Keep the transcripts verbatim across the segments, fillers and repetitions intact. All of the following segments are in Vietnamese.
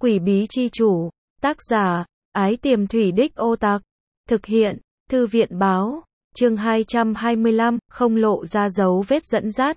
Quỷ bí chi chủ, tác giả, Ái Tiềm Thủy Đích Ô Tặc, thực hiện, Thư viện báo, chương hai trăm hai mươi lăm, không lộ ra dấu vết dẫn dắt.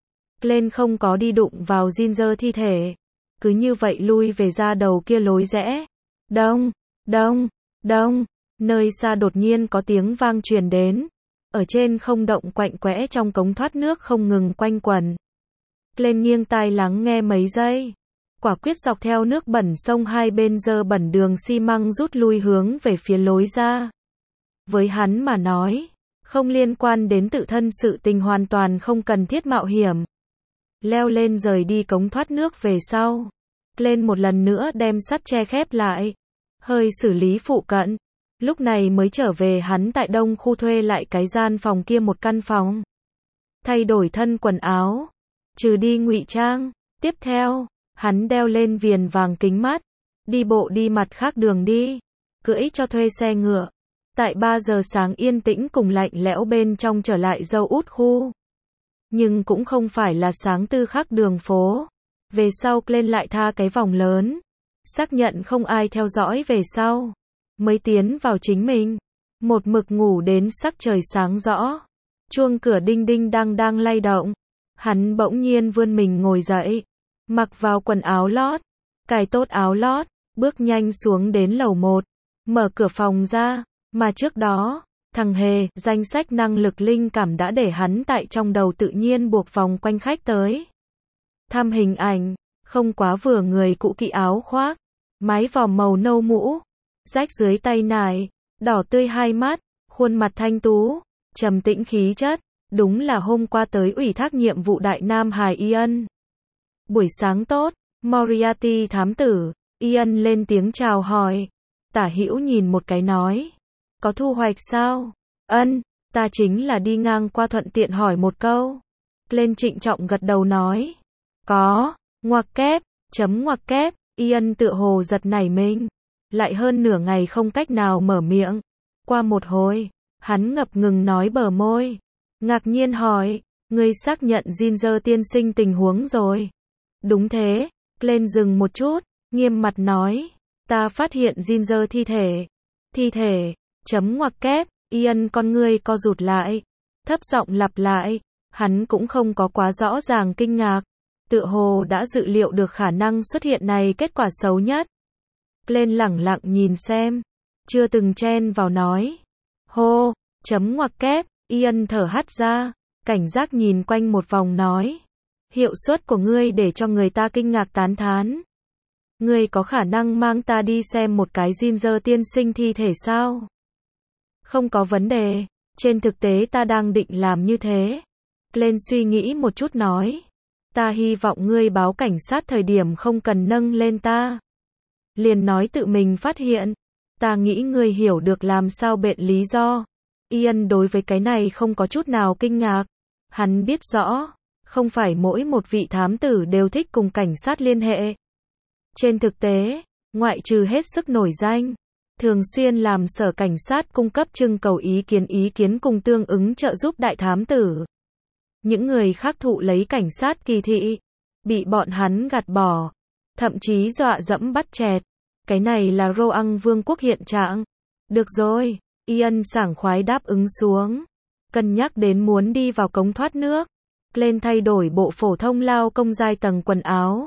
Lên không có đi đụng vào Ginger thi thể, cứ như vậy lui về ra đầu kia lối rẽ. Đông, đông, đông, nơi xa đột nhiên có tiếng vang truyền đến, ở trên không động quạnh quẽ trong cống thoát nước không ngừng quanh quẩn. Lên nghiêng tai lắng nghe mấy giây, quả quyết dọc theo nước bẩn sông hai bên dơ bẩn đường xi măng rút lui hướng về phía lối ra. Với hắn mà nói, không liên quan đến tự thân sự tình hoàn toàn không cần thiết mạo hiểm. Leo lên rời đi cống thoát nước về sau. Lên một lần nữa đem sắt che khép lại. Hơi xử lý phụ cận. Lúc này mới trở về hắn tại đông khu thuê lại cái gian phòng kia một căn phòng. Thay đổi thân quần áo. Trừ đi ngụy trang. Tiếp theo, hắn đeo lên viền vàng kính mắt. Đi bộ đi mặt khác đường đi. Cưỡi cho thuê xe ngựa. Tại ba giờ sáng yên tĩnh cùng lạnh lẽo bên trong trở lại dâu út khu. Nhưng cũng không phải là sáng tư khắc đường phố. Về sau lên lại tha cái vòng lớn. Xác nhận không ai theo dõi về sau. Mới tiến vào chính mình. Một mực ngủ đến sắc trời sáng rõ. Chuông cửa đinh đinh đang đang lay động. Hắn bỗng nhiên vươn mình ngồi dậy. Mặc vào quần áo lót. Cài tốt áo lót. Bước nhanh xuống đến lầu một. Mở cửa phòng ra. Mà trước đó, thằng Hề, danh sách năng lực linh cảm đã để hắn tại trong đầu tự nhiên buộc vòng quanh khách tới. Thăm hình ảnh, không quá vừa người cũ kỹ áo khoác, mái vòm màu nâu mũ, rách dưới tay nải, đỏ tươi hai mắt, khuôn mặt thanh tú, trầm tĩnh khí chất, đúng là hôm qua tới ủy thác nhiệm vụ đại nam hài Ian. Buổi sáng tốt, Moriarty thám tử, Ian lên tiếng chào hỏi, Tả Hữu nhìn một cái nói. Có thu hoạch sao? Ân, ta chính là đi ngang qua thuận tiện hỏi một câu. Lên trịnh trọng gật đầu nói. Có, ngoặc kép, chấm ngoặc kép, Ian tựa hồ giật nảy mình. Lại hơn nửa ngày không cách nào mở miệng. Qua một hồi, hắn ngập ngừng nói bờ môi. Ngạc nhiên hỏi, ngươi xác nhận Ginger tiên sinh tình huống rồi. Đúng thế, lên dừng một chút, nghiêm mặt nói. Ta phát hiện Ginger thi thể. Thi thể. Chấm ngoặc kép, Ian con ngươi co rụt lại, thấp giọng lặp lại, hắn cũng không có quá rõ ràng kinh ngạc, tựa hồ đã dự liệu được khả năng xuất hiện này kết quả xấu nhất. Lên lẳng lặng nhìn xem, chưa từng chen vào nói. Hô, chấm ngoặc kép, Ian thở hắt ra, cảnh giác nhìn quanh một vòng nói. Hiệu suất của ngươi để cho người ta kinh ngạc tán thán. Ngươi có khả năng mang ta đi xem một cái Ginger tiên sinh thi thể sao? Không có vấn đề, trên thực tế ta đang định làm như thế. Lên suy nghĩ một chút nói. Ta hy vọng ngươi báo cảnh sát thời điểm không cần nâng lên ta. Liền nói tự mình phát hiện. Ta nghĩ ngươi hiểu được làm sao biện lý do. Ian đối với cái này không có chút nào kinh ngạc. Hắn biết rõ, không phải mỗi một vị thám tử đều thích cùng cảnh sát liên hệ. Trên thực tế, ngoại trừ hết sức nổi danh, thường xuyên làm sở cảnh sát cung cấp trưng cầu ý kiến ý kiến cùng tương ứng trợ giúp đại thám tử. Những người khác thụ lấy cảnh sát kỳ thị, bị bọn hắn gạt bỏ, thậm chí dọa dẫm bắt chẹt. Cái này là Roang Vương quốc hiện trạng. Được rồi, Ian sảng khoái đáp ứng xuống. Cân nhắc đến muốn đi vào cống thoát nước. Lên thay đổi bộ phổ thông lao công giai tầng quần áo.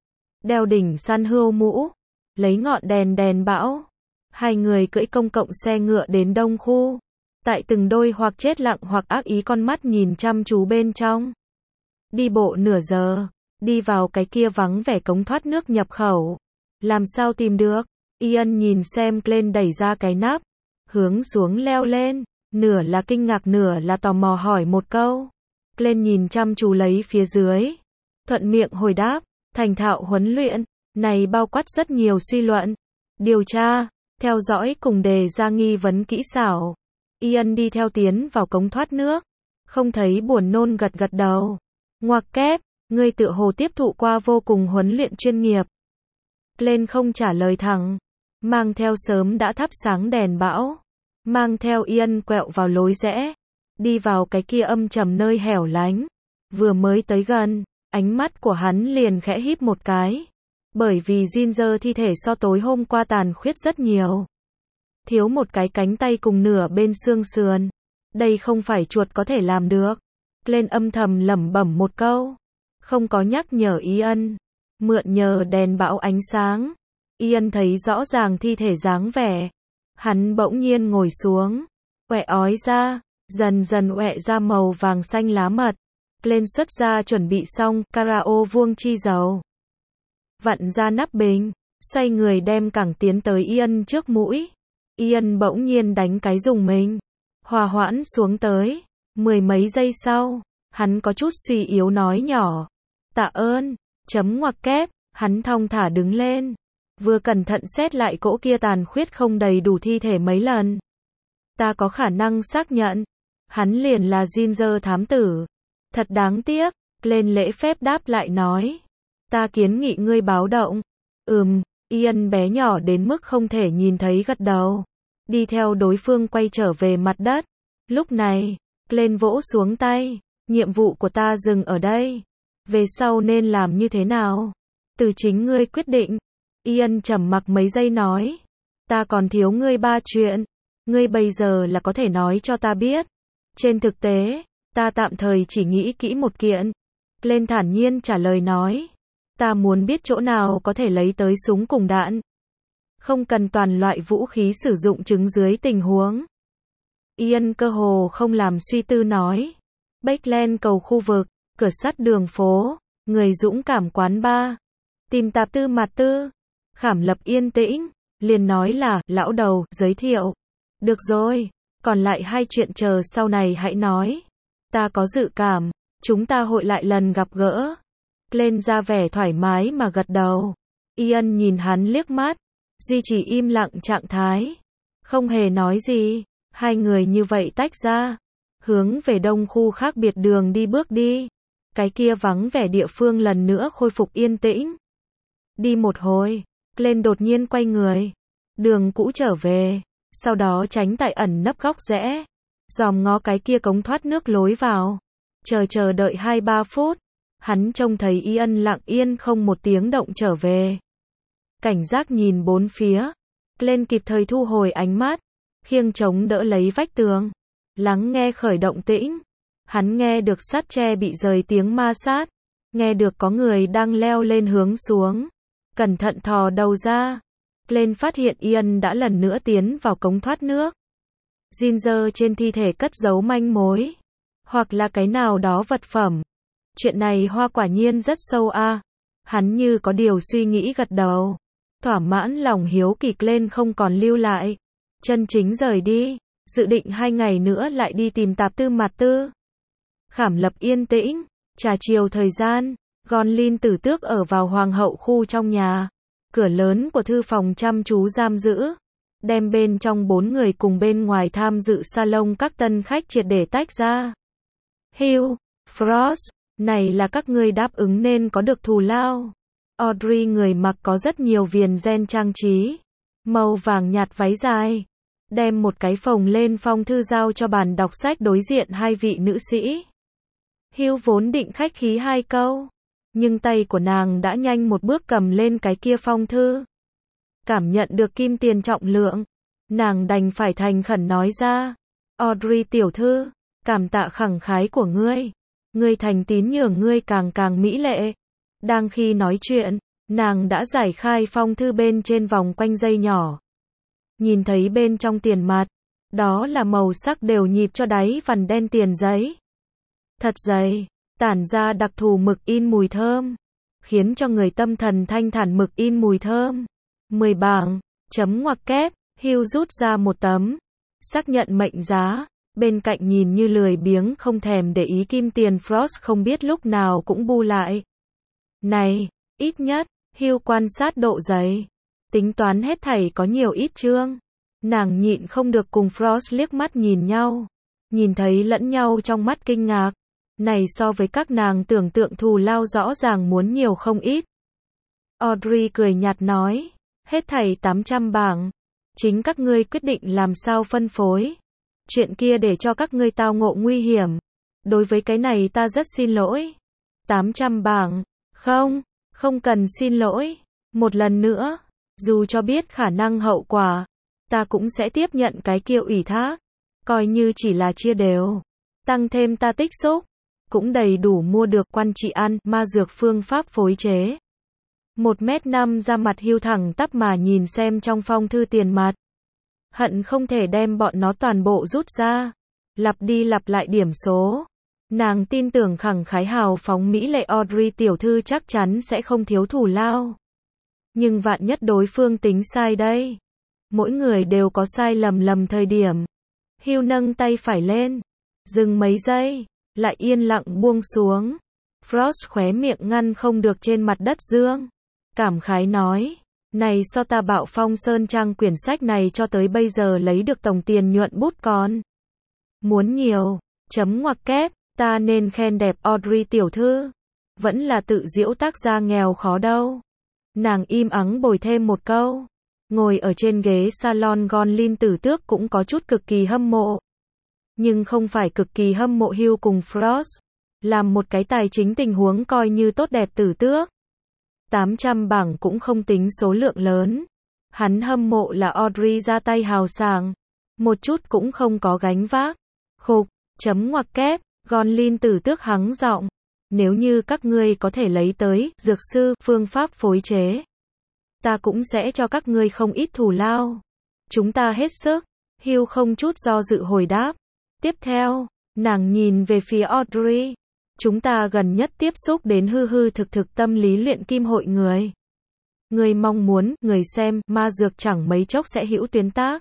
Đeo đỉnh săn hươu mũ. Lấy ngọn đèn đèn bão. Hai người cưỡi công cộng xe ngựa đến đông khu. Tại từng đôi hoặc chết lặng hoặc ác ý con mắt nhìn chăm chú bên trong. Đi bộ nửa giờ. Đi vào cái kia vắng vẻ cống thoát nước nhập khẩu. Làm sao tìm được? Ian nhìn xem lên đẩy ra cái nắp. Hướng xuống leo lên. Nửa là kinh ngạc nửa là tò mò hỏi một câu. Lên nhìn chăm chú lấy phía dưới. Thuận miệng hồi đáp. Thành thạo huấn luyện. Này bao quát rất nhiều suy luận. Điều tra. Theo dõi cùng đề ra nghi vấn kỹ xảo. Ian đi theo tiến vào cống thoát nước. Không thấy buồn nôn gật gật đầu. Ngoặc kép, ngươi tựa hồ tiếp thụ qua vô cùng huấn luyện chuyên nghiệp. Lên không trả lời thẳng. Mang theo sớm đã thắp sáng đèn bão. Mang theo Ian quẹo vào lối rẽ. Đi vào cái kia âm trầm nơi hẻo lánh. Vừa mới tới gần, ánh mắt của hắn liền khẽ híp một cái. Bởi vì Ginger thi thể so tối hôm qua tàn khuyết rất nhiều. Thiếu một cái cánh tay cùng nửa bên xương sườn. Đây không phải chuột có thể làm được. Glenn âm thầm lẩm bẩm một câu. Không có nhắc nhở Ian. Mượn nhờ đèn bão ánh sáng. Ian thấy rõ ràng thi thể dáng vẻ. Hắn bỗng nhiên ngồi xuống. Ọe ói ra. Dần dần ọe ra màu vàng xanh lá mật. Glenn xuất ra chuẩn bị xong carao vuông chi dầu. Vặn ra nắp bình. Xoay người đem cẳng tiến tới Ian trước mũi. Ian bỗng nhiên đánh cái rùng mình. Hòa hoãn xuống tới. Mười mấy giây sau. Hắn có chút suy yếu nói nhỏ. Tạ ơn. Chấm ngoặc kép. Hắn thong thả đứng lên. Vừa cẩn thận xét lại cỗ kia tàn khuyết không đầy đủ thi thể mấy lần. Ta có khả năng xác nhận. Hắn liền là Ginger thám tử. Thật đáng tiếc. Lên lễ phép đáp lại nói. Ta kiến nghị ngươi báo động. Ừm. Ian bé nhỏ đến mức không thể nhìn thấy gật đầu. Đi theo đối phương quay trở về mặt đất. Lúc này, Glenn vỗ xuống tay. Nhiệm vụ của ta dừng ở đây. Về sau nên làm như thế nào? Từ chính ngươi quyết định. Ian trầm mặc mấy giây nói. Ta còn thiếu ngươi ba chuyện. Ngươi bây giờ là có thể nói cho ta biết. Trên thực tế, ta tạm thời chỉ nghĩ kỹ một kiện. Glenn thản nhiên trả lời nói. Ta muốn biết chỗ nào có thể lấy tới súng cùng đạn. Không cần toàn loại vũ khí sử dụng chứng dưới tình huống. Ian cơ hồ không làm suy tư nói. Backland cầu khu vực, cửa sắt đường phố, người dũng cảm quán bar. Tìm tạp tư mặt tư. Khảm Lập yên tĩnh, liền nói là, lão đầu, giới thiệu. Được rồi, còn lại hai chuyện chờ sau này hãy nói. Ta có dự cảm, chúng ta hội lại lần gặp gỡ. Glenn ra vẻ thoải mái mà gật đầu. Ian nhìn hắn liếc mắt, duy trì im lặng trạng thái. Không hề nói gì, hai người như vậy tách ra. Hướng về đông khu khác biệt đường đi bước đi. Cái kia vắng vẻ địa phương lần nữa khôi phục yên tĩnh. Đi một hồi, Glenn đột nhiên quay người. Đường cũ trở về, sau đó tránh tại ẩn nấp góc rẽ. Dòm ngó cái kia cống thoát nước lối vào. Chờ chờ đợi hai ba phút. Hắn trông thấy Ian lặng yên không một tiếng động trở về. Cảnh giác nhìn bốn phía. Glenn kịp thời thu hồi ánh mắt. Khiêng chống đỡ lấy vách tường. Lắng nghe khởi động tĩnh. Hắn nghe được sắt tre bị rời tiếng ma sát. Nghe được có người đang leo lên hướng xuống. Cẩn thận thò đầu ra. Glenn phát hiện Ian đã lần nữa tiến vào cống thoát nước. Ginger trên thi thể cất giấu manh mối. Hoặc là cái nào đó vật phẩm. Chuyện này hoa quả nhiên rất sâu a. À. Hắn như có điều suy nghĩ gật đầu. Thỏa mãn lòng hiếu kỳ Glenn không còn lưu lại. Chân chính rời đi. Dự định hai ngày nữa lại đi tìm tạp tư mặt tư. Khảm Lập yên tĩnh. Trà chiều thời gian. Gonlin tử tước ở vào hoàng hậu khu trong nhà. Cửa lớn của thư phòng chăm chú giam giữ. Đem bên trong bốn người cùng bên ngoài tham dự salon các tân khách triệt để tách ra. Hugh, Frost, này là các ngươi đáp ứng nên có được thù lao. Audrey người mặc có rất nhiều viền gen trang trí. Màu vàng nhạt váy dài. Đem một cái phồng lên phong thư giao cho bàn đọc sách đối diện hai vị nữ sĩ. Hugh vốn định khách khí hai câu. Nhưng tay của nàng đã nhanh một bước cầm lên cái kia phong thư. Cảm nhận được kim tiền trọng lượng. Nàng đành phải thành khẩn nói ra. Audrey tiểu thư, cảm tạ khẳng khái của ngươi. Ngươi thành tín nhường ngươi càng càng mỹ lệ. Đang khi nói chuyện, nàng đã giải khai phong thư bên trên vòng quanh dây nhỏ. Nhìn thấy bên trong tiền mặt. Đó là màu sắc đều nhịp cho đáy vằn đen tiền giấy. Thật dày. Tản ra đặc thù mực in mùi thơm. Khiến cho người tâm thần thanh thản mực in mùi thơm. mười bảng. Chấm ngoặc kép. Hugh rút ra một tấm. Xác nhận mệnh giá. Bên cạnh nhìn như lười biếng không thèm để ý kim tiền Frost không biết lúc nào cũng bu lại. Này, ít nhất, Hugh quan sát độ dày. Tính toán hết thảy có nhiều ít chương. Nàng nhịn không được cùng Frost liếc mắt nhìn nhau. Nhìn thấy lẫn nhau trong mắt kinh ngạc. Này so với các nàng tưởng tượng thù lao rõ ràng muốn nhiều không ít. Audrey cười nhạt nói. Hết thảy tám trăm bảng. Chính các ngươi quyết định làm sao phân phối. Chuyện kia để cho các ngươi tao ngộ nguy hiểm. Đối với cái này ta rất xin lỗi. tám trăm bảng. Không, không cần xin lỗi. Một lần nữa, dù cho biết khả năng hậu quả, ta cũng sẽ tiếp nhận cái kia ủy thác, coi như chỉ là chia đều. Tăng thêm ta tích xúc, cũng đầy đủ mua được quan trị ăn, ma dược phương pháp phối chế. Một mét năm ra mặt Hugh thẳng tắp mà nhìn xem trong phong thư tiền mặt. Hận không thể đem bọn nó toàn bộ rút ra. Lặp đi lặp lại điểm số. Nàng tin tưởng khẳng khái hào phóng mỹ lệ Audrey tiểu thư chắc chắn sẽ không thiếu thù lao. Nhưng vạn nhất đối phương tính sai đây. Mỗi người đều có sai lầm lầm thời điểm. Hugh nâng tay phải lên. Dừng mấy giây. Lại yên lặng buông xuống. Frost khóe miệng ngăn không được trên mặt đất dương. Cảm khái nói. Này so ta bạo phong sơn trang quyển sách này cho tới bây giờ lấy được tổng tiền nhuận bút còn. Muốn nhiều. Chấm ngoặc kép. Ta nên khen đẹp Audrey tiểu thư. Vẫn là tự giễu tác gia nghèo khó đâu. Nàng im ắng bồi thêm một câu. Ngồi ở trên ghế salon Gonlin tử tước cũng có chút cực kỳ hâm mộ. Nhưng không phải cực kỳ hâm mộ Hugh cùng Frost. Làm một cái tài chính tình huống coi như tốt đẹp tử tước. tám trăm bảng cũng không tính số lượng lớn. Hắn hâm mộ là Audrey ra tay hào sảng. Một chút cũng không có gánh vác. Khục, chấm ngoặc kép, Gonlin tử tước hắng giọng. Nếu như các ngươi có thể lấy tới, dược sư, phương pháp phối chế. Ta cũng sẽ cho các ngươi không ít thù lao. Chúng ta hết sức. Hugh không chút do dự hồi đáp. Tiếp theo, nàng nhìn về phía Audrey. Chúng ta gần nhất tiếp xúc đến hư hư thực thực tâm lý luyện kim hội người. Người mong muốn, người xem, ma dược chẳng mấy chốc sẽ hữu tuyến tác.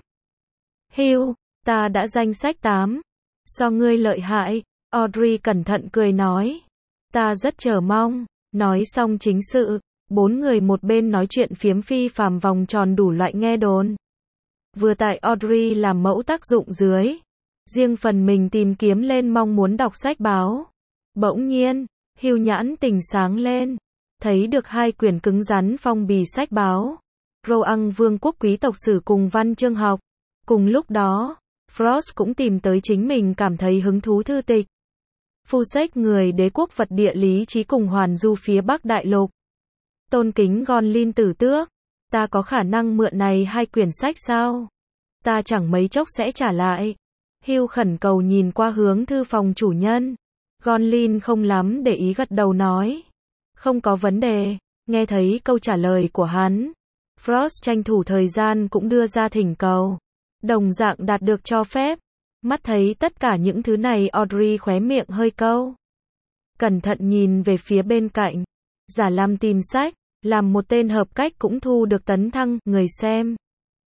Hugh, ta đã danh sách tám. So ngươi lợi hại, Audrey cẩn thận cười nói. Ta rất chờ mong. Nói xong chính sự, bốn người một bên nói chuyện phiếm phi phàm vòng tròn đủ loại nghe đồn. Vừa tại Audrey làm mẫu tác dụng dưới. Riêng phần mình tìm kiếm lên mong muốn đọc sách báo. Bỗng nhiên, Hugh nhãn tình sáng lên. Thấy được hai quyển cứng rắn phong bì sách báo. Rohan vương quốc quý tộc sử cùng văn chương học. Cùng lúc đó, Frost cũng tìm tới chính mình cảm thấy hứng thú thư tịch. Phu sách người đế quốc vật địa lý trí cùng hoàn du phía Bắc Đại Lục. Tôn kính Gonlin tử tước. Ta có khả năng mượn này hai quyển sách sao? Ta chẳng mấy chốc sẽ trả lại. Hugh khẩn cầu nhìn qua hướng thư phòng chủ nhân. Gonlin không lắm để ý gật đầu nói. Không có vấn đề. Nghe thấy câu trả lời của hắn. Frost tranh thủ thời gian cũng đưa ra thỉnh cầu. Đồng dạng đạt được cho phép. Mắt thấy tất cả những thứ này Audrey khóe miệng hơi câu. Cẩn thận nhìn về phía bên cạnh. Giả làm tìm sách. Làm một tên hợp cách cũng thu được tấn thăng, người xem.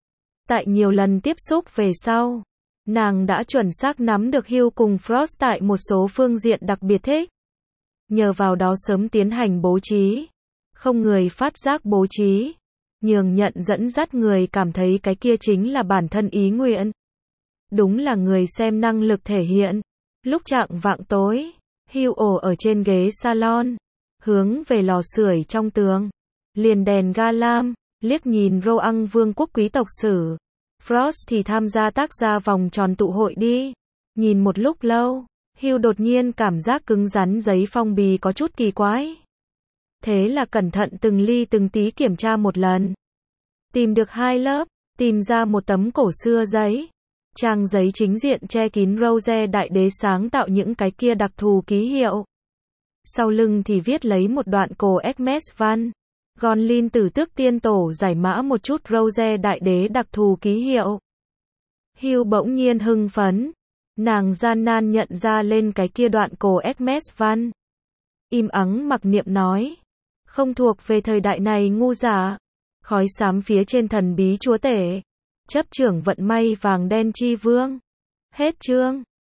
Tại nhiều lần tiếp xúc về sau. Nàng đã chuẩn xác nắm được Hugh cùng Frost tại một số phương diện đặc biệt thích. Nhờ vào đó sớm tiến hành bố trí. Không người phát giác bố trí. Nhường nhận dẫn dắt người cảm thấy cái kia chính là bản thân ý nguyện. Đúng là người xem năng lực thể hiện. Lúc chạng vạng tối, Hugh ổ ở trên ghế salon. Hướng về lò sưởi trong tường. Liền đèn ga lam, liếc nhìn Rohan vương quốc quý tộc sử. Frost thì tham gia tác gia vòng tròn tụ hội đi. Nhìn một lúc lâu, Hugh đột nhiên cảm giác cứng rắn giấy phong bì có chút kỳ quái. Thế là cẩn thận từng ly từng tí kiểm tra một lần. Tìm được hai lớp, tìm ra một tấm cổ xưa giấy. Trang giấy chính diện che kín rose đại đế sáng tạo những cái kia đặc thù ký hiệu. Sau lưng thì viết lấy một đoạn cổ Hermes văn. Gonlin tử tước tiên tổ giải mã một chút rose đại đế đặc thù ký hiệu. Hugh bỗng nhiên hưng phấn. Nàng gian nan nhận ra lên cái kia đoạn cổ Hermes văn. Im ắng mặc niệm nói. Không thuộc về thời đại này ngu giả. Khói xám phía trên thần bí chúa tể. Chấp trưởng vận may vàng đen chi vương. Hết chương.